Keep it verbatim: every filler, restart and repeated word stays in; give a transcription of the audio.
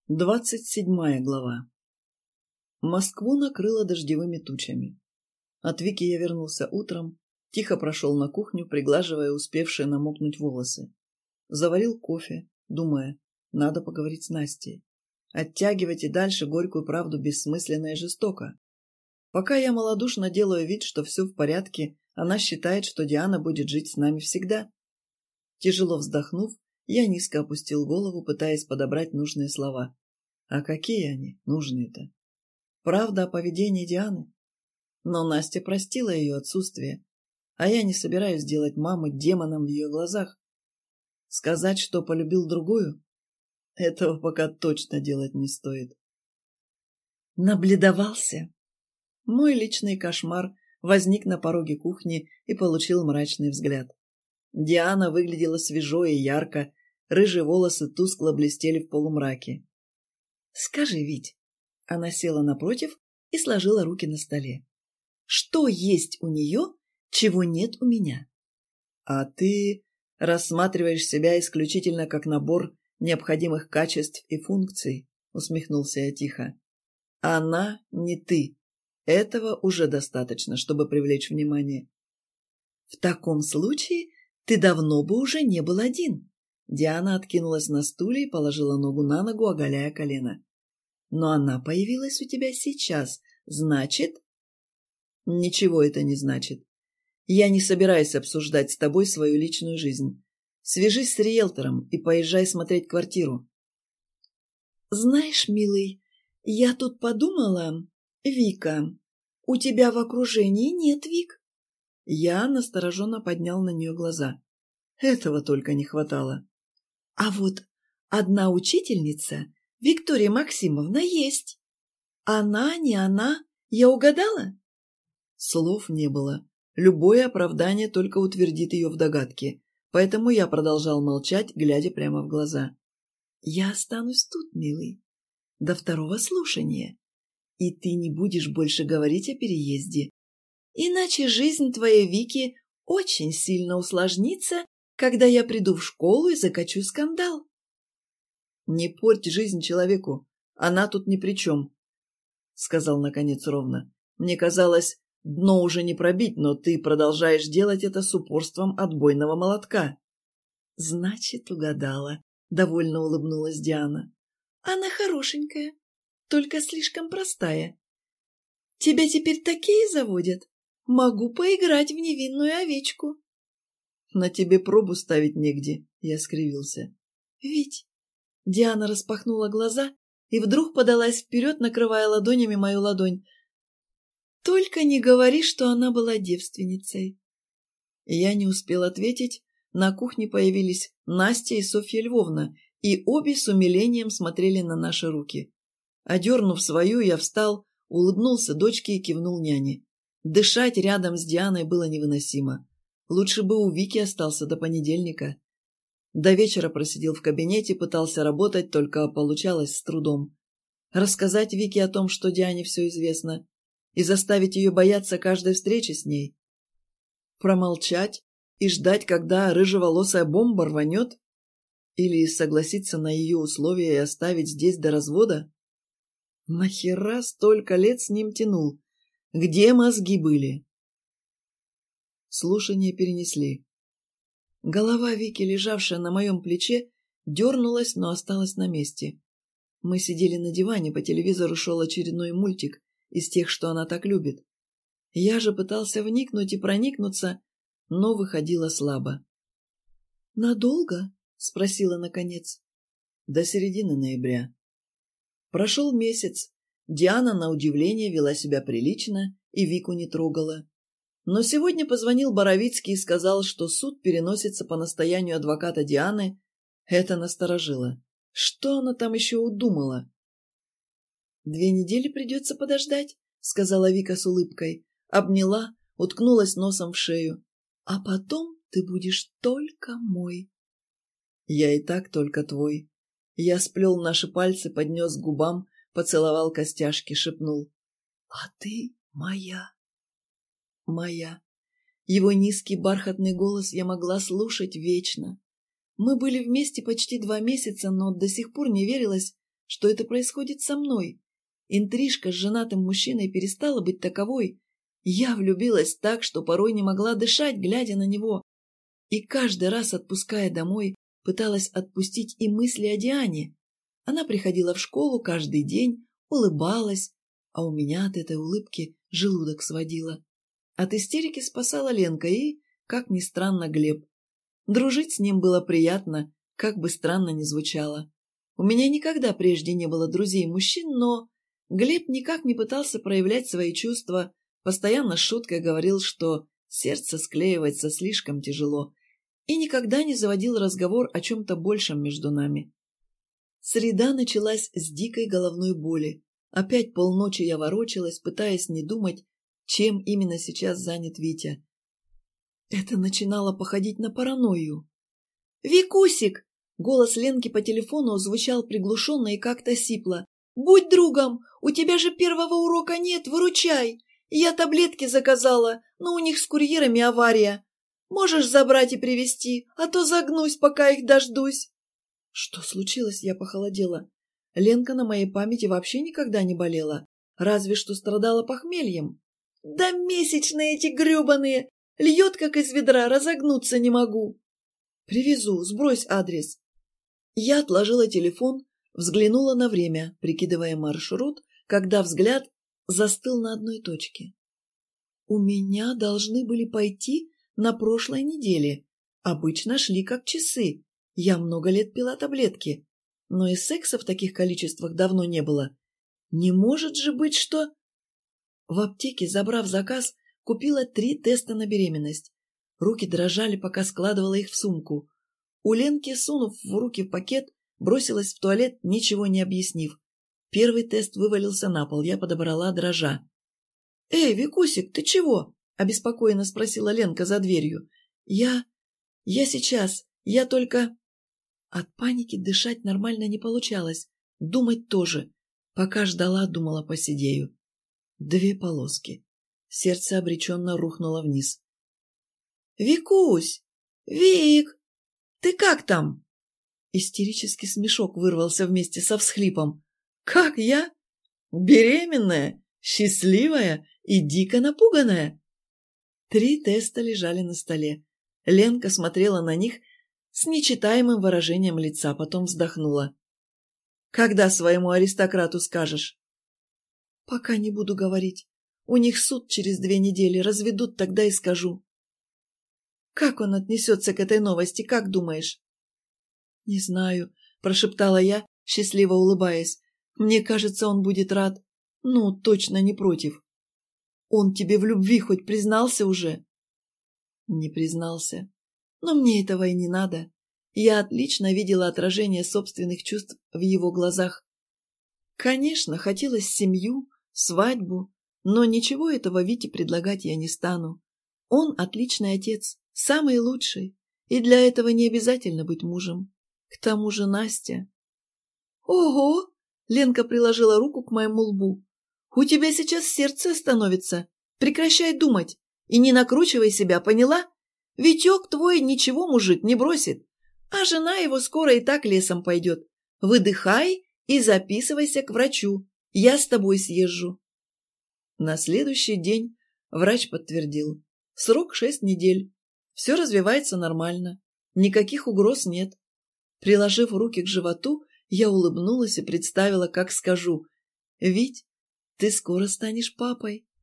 Двадцать седьмая глава. Москву накрыло дождевыми тучами. От Вики я вернулся утром, тихо прошел на кухню, приглаживая успевшие намокнуть волосы. Заварил кофе, думая, надо поговорить с Настей. Оттягивать и дальше горькую правду бессмысленно и жестоко. Пока я малодушно делаю вид, что все в порядке, она считает, что Диана будет жить с нами всегда. Тяжело вздохнув, я низко опустил голову, пытаясь подобрать нужные слова. А какие они, нужные-то? Правда о поведении Дианы? Но Настя простила ее отсутствие, а я не собираюсь делать маму демоном в ее глазах. Сказать, что полюбил другую? Этого пока точно делать не стоит. Набледовался. Мой личный кошмар возник на пороге кухни и получил мрачный взгляд. Диана выглядела свежо и ярко, рыжие волосы тускло блестели в полумраке. «Скажи, Вить...» Она села напротив и сложила руки на столе. «Что есть у нее, чего нет у меня?» «А ты рассматриваешь себя исключительно как набор необходимых качеств и функций», — усмехнулся я тихо. «Она не ты. Этого уже достаточно, чтобы привлечь внимание». «В таком случае ты давно бы уже не был один». Диана откинулась на стуле и положила ногу на ногу, оголяя колено. «Но она появилась у тебя сейчас. Значит...» «Ничего это не значит. Я не собираюсь обсуждать с тобой свою личную жизнь. Свяжись с риэлтором и поезжай смотреть квартиру». «Знаешь, милый, я тут подумала... Вика, у тебя в окружении нет Вик?» Я настороженно поднял на нее глаза. Этого только не хватало. «А вот одна учительница, Виктория Максимовна, есть. Она, не она, я угадала?» Слов не было. Любое оправдание только утвердит ее в догадке, поэтому я продолжал молчать, глядя прямо в глаза. «Я останусь тут, милый, до второго слушания, и ты не будешь больше говорить о переезде. Иначе жизнь твоей Вики очень сильно усложнится, когда я приду в школу и закачу скандал». «Не порть жизнь человеку, она тут ни при чем», — сказал наконец ровно. «Мне казалось, дно уже не пробить, но ты продолжаешь делать это с упорством отбойного молотка». «Значит, угадала», — довольно улыбнулась Диана. «Она хорошенькая, только слишком простая. Тебя теперь такие заводят? Могу поиграть в невинную овечку». «На тебе пробу ставить негде», — я скривился. «Ведь...» Диана распахнула глаза и вдруг подалась вперед, накрывая ладонями мою ладонь. «Только не говори, что она была девственницей». Я не успел ответить. На кухне появились Настя и Софья Львовна, и обе с умилением смотрели на наши руки. Одернув свою, я встал, улыбнулся дочке и кивнул няне. Дышать рядом с Дианой было невыносимо. Лучше бы у Вики остался до понедельника. До вечера просидел в кабинете, пытался работать, только получалось с трудом. Рассказать Вике о том, что Диане все известно, и заставить ее бояться каждой встречи с ней. Промолчать и ждать, когда рыжеволосая бомба рванет? Или согласиться на ее условия и оставить здесь до развода? Нахера столько лет с ним тянул? Где мозги были? Слушание перенесли. Голова Вики, лежавшая на моем плече, дернулась, но осталась на месте. Мы сидели на диване, по телевизору шел очередной мультик из тех, что она так любит. Я же пытался вникнуть и проникнуться, но выходило слабо. «Надолго?» — спросила наконец. «До середины ноября». Прошел месяц. Диана, на удивление, вела себя прилично и Вику не трогала. Но сегодня позвонил Боровицкий и сказал, что суд переносится по настоянию адвоката Дианы. Это насторожило. Что она там еще удумала? «Две недели придется подождать», — сказала Вика с улыбкой. Обняла, уткнулась носом в шею. «А потом ты будешь только мой». «Я и так только твой». Я сплел наши пальцы, поднес к губам, поцеловал костяшки, шепнул. «А ты моя». Моя. Его низкий бархатный голос я могла слушать вечно. Мы были вместе почти два месяца, но до сих пор не верилось, что это происходит со мной. Интрижка с женатым мужчиной перестала быть таковой. Я влюбилась так, что порой не могла дышать, глядя на него. И каждый раз, отпуская домой, пыталась отпустить и мысли о Диане. Она приходила в школу каждый день, улыбалась, а у меня от этой улыбки желудок сводило. От истерики спасала Ленка и, как ни странно, Глеб. Дружить с ним было приятно, как бы странно ни звучало. У меня никогда прежде не было друзей-мужчин, но Глеб никак не пытался проявлять свои чувства, постоянно с шуткой говорил, что сердце склеивается слишком тяжело, и никогда не заводил разговор о чем-то большем между нами. Среда началась с дикой головной боли. Опять полночи я ворочалась, пытаясь не думать, чем именно сейчас занят Витя. Это начинало походить на паранойю. «Викусик!» — голос Ленки по телефону звучал приглушенно и как-то сипло. «Будь другом! У тебя же первого урока нет, выручай! Я таблетки заказала, но у них с курьерами авария. Можешь забрать и привезти, а то загнусь, пока их дождусь!» Что случилось, я похолодела. Ленка на моей памяти вообще никогда не болела, разве что страдала похмельем. «Да месячные эти гребаные! Льет, как из ведра, разогнуться не могу!» «Привезу, сбрось адрес». Я отложила телефон, взглянула на время, прикидывая маршрут, когда взгляд застыл на одной точке. У меня должны были пойти на прошлой неделе. Обычно шли как часы. Я много лет пила таблетки, но и секса в таких количествах давно не было. Не может же быть, что... В аптеке, забрав заказ, купила три теста на беременность. Руки дрожали, пока складывала их в сумку. У Ленки, сунув в руки пакет, бросилась в туалет, ничего не объяснив. Первый тест вывалился на пол, я подобрала дрожа. «Эй, Викусик, ты чего?» – обеспокоенно спросила Ленка за дверью. «Я... я сейчас... я только...» От паники дышать нормально не получалось, думать тоже. Пока ждала, думала посидею. Две полоски. Сердце обреченно рухнуло вниз. «Викусь! Вик! Ты как там?» Истерический смешок вырвался вместе со всхлипом. «Как я? Беременная, счастливая и дико напуганная?» Три теста лежали на столе. Ленка смотрела на них с нечитаемым выражением лица, потом вздохнула. «Когда своему аристократу скажешь?» «Пока не буду говорить. У них суд через две недели, разведут, тогда и скажу». «Как он отнесется к этой новости, как думаешь?» «Не знаю», – прошептала я, счастливо улыбаясь. «Мне кажется, он будет рад. Ну, точно не против». «Он тебе в любви хоть признался уже?» «Не признался. Но мне этого и не надо. Я отлично видела отражение собственных чувств в его глазах. Конечно, хотелось семью, свадьбу, но ничего этого Вите предлагать я не стану. Он отличный отец, самый лучший, и для этого не обязательно быть мужем. К тому же Настя... «Ого!» — Ленка приложила руку к моему лбу. «У тебя сейчас сердце остановится. Прекращай думать и не накручивай себя, поняла? Витек твой ничего, мужик, не бросит, а жена его скоро и так лесом пойдет. Выдыхай и записывайся к врачу. Я с тобой съезжу». На следующий день врач подтвердил. Срок шесть недель. Все развивается нормально. Никаких угроз нет. Приложив руки к животу, я улыбнулась и представила, как скажу: «Вить, ты скоро станешь папой».